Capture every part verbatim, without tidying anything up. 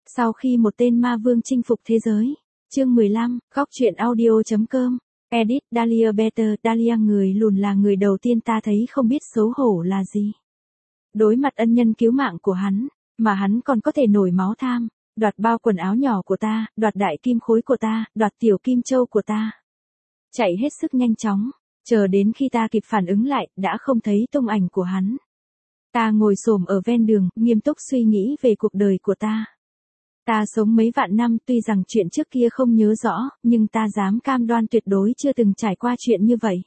Sau khi một tên ma vương chinh phục thế giới. Chương mười lăm, góc truyện audio.com. Edit, Dahlia Better, Dahlia người lùn là người đầu tiên ta thấy không biết xấu hổ là gì. Đối mặt ân nhân cứu mạng của hắn, mà hắn còn có thể nổi máu tham, đoạt bao quần áo nhỏ của ta, đoạt đại kim khối của ta, đoạt tiểu kim châu của ta. Chạy hết sức nhanh chóng, chờ đến khi ta kịp phản ứng lại, đã không thấy tung ảnh của hắn. Ta ngồi xổm ở ven đường, nghiêm túc suy nghĩ về cuộc đời của ta. Ta sống mấy vạn năm, tuy rằng chuyện trước kia không nhớ rõ, nhưng ta dám cam đoan tuyệt đối chưa từng trải qua chuyện như vậy.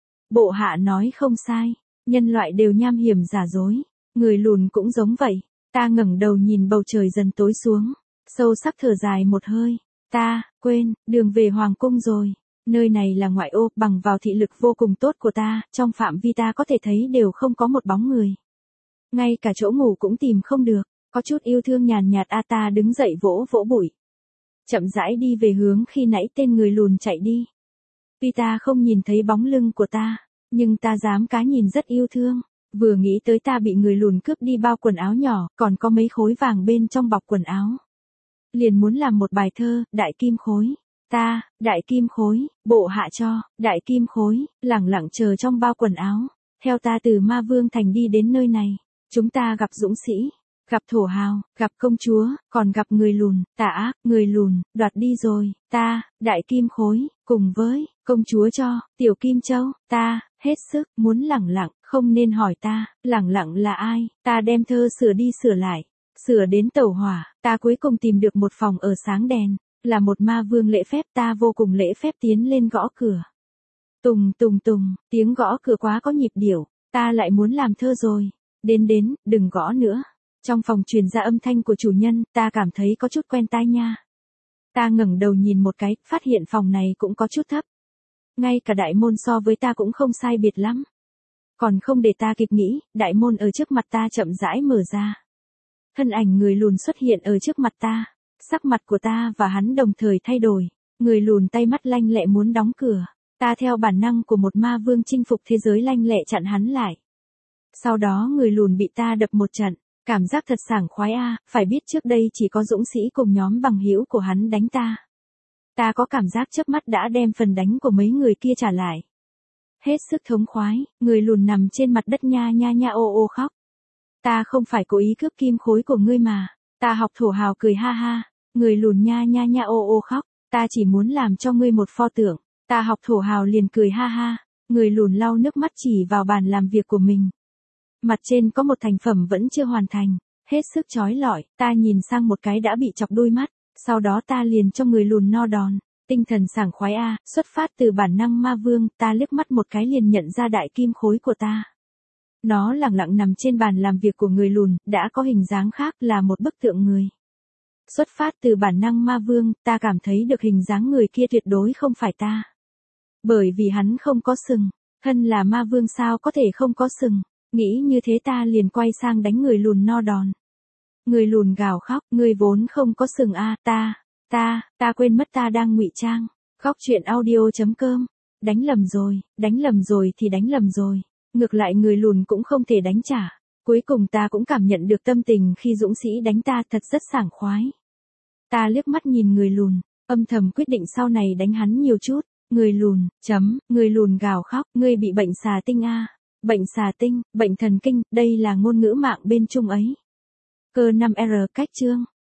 Bộ hạ nói không sai, nhân loại đều nham hiểm giả dối, người lùn cũng giống vậy. Ta ngẩng đầu nhìn bầu trời dần tối xuống, sâu sắc thở dài một hơi. Ta, quên, đường về Hoàng cung rồi. Nơi này là ngoại ô, bằng vào thị lực vô cùng tốt của ta, trong phạm vi ta có thể thấy đều không có một bóng người. Ngay cả chỗ ngủ cũng tìm không được. Có chút yêu thương nhàn nhạt a ta đứng dậy vỗ vỗ bụi. Chậm rãi đi về hướng khi nãy tên người lùn chạy đi. Tuy ta không nhìn thấy bóng lưng của ta, nhưng ta dám cá nhìn rất yêu thương. Vừa nghĩ tới ta bị người lùn cướp đi bao quần áo nhỏ, còn có mấy khối vàng bên trong bọc quần áo. Liền muốn làm một bài thơ, đại kim khối. Ta, đại kim khối, bộ hạ cho, đại kim khối, lẳng lặng chờ trong bao quần áo. Theo ta từ Ma Vương Thành đi đến nơi này, chúng ta gặp dũng sĩ. Gặp thổ hào, gặp công chúa, còn gặp người lùn, tà ác, người lùn, đoạt đi rồi, ta, đại kim khối, cùng với, công chúa cho, tiểu kim châu, ta, hết sức, muốn lẳng lặng, không nên hỏi ta, lẳng lặng là ai, ta đem thơ sửa đi sửa lại, sửa đến tẩu hỏa, ta cuối cùng tìm được một phòng ở sáng đèn, là một ma vương lễ phép, ta vô cùng lễ phép tiến lên gõ cửa. Tùng tùng tùng, tiếng gõ cửa quá có nhịp điệu, ta lại muốn làm thơ rồi, đến đến, đừng gõ nữa. Trong phòng truyền ra âm thanh của chủ nhân, ta cảm thấy có chút quen tai nha. Ta ngẩng đầu nhìn một cái, phát hiện phòng này cũng có chút thấp. Ngay cả đại môn so với ta cũng không sai biệt lắm. Còn không để ta kịp nghĩ, đại môn ở trước mặt ta chậm rãi mở ra. Thân ảnh người lùn xuất hiện ở trước mặt ta. Sắc mặt của ta và hắn đồng thời thay đổi. Người lùn tay mắt lanh lẹ muốn đóng cửa. Ta theo bản năng của một ma vương chinh phục thế giới lanh lẹ chặn hắn lại. Sau đó người lùn bị ta đập một trận. Cảm giác thật sảng khoái a, à, phải biết trước đây chỉ có dũng sĩ cùng nhóm bằng hữu của hắn đánh ta. Ta có cảm giác chớp mắt đã đem phần đánh của mấy người kia trả lại. Hết sức thống khoái, người lùn nằm trên mặt đất nha nha nha ô ô khóc. Ta không phải cố ý cướp kim khối của ngươi mà. Ta học thổ hào cười ha ha, người lùn nha nha nha ô ô khóc. Ta chỉ muốn làm cho ngươi một pho tượng. Ta học thổ hào liền cười ha ha, người lùn lau nước mắt chỉ vào bàn làm việc của mình. Mặt trên có một thành phẩm vẫn chưa hoàn thành, hết sức chói lọi, ta nhìn sang một cái đã bị chọc đôi mắt, sau đó ta liền cho người lùn no đòn, tinh thần sảng khoái a, à, xuất phát từ bản năng ma vương, ta liếc mắt một cái liền nhận ra đại kim khối của ta. Nó lẳng lặng nằm trên bàn làm việc của người lùn, đã có hình dáng khác là một bức tượng người. Xuất phát từ bản năng ma vương, ta cảm thấy được hình dáng người kia tuyệt đối không phải ta. Bởi vì hắn không có sừng, thân là ma vương sao có thể không có sừng. Nghĩ như thế ta liền quay sang đánh người lùn no đòn. Người lùn gào khóc, ngươi vốn không có sừng a, à, ta, ta, ta quên mất ta đang ngụy trang. Góc truyện audio.com. Đánh lầm rồi, đánh lầm rồi thì đánh lầm rồi. Ngược lại người lùn cũng không thể đánh trả. Cuối cùng ta cũng cảm nhận được tâm tình khi dũng sĩ đánh ta thật rất sảng khoái. Ta liếc mắt nhìn người lùn, âm thầm quyết định sau này đánh hắn nhiều chút. Người lùn, chấm, người lùn gào khóc, ngươi bị bệnh xà tinh a. À. Bệnh xà tinh, bệnh thần kinh, đây là ngôn ngữ mạng bên Trung ấy. Cơ năm R cách chương.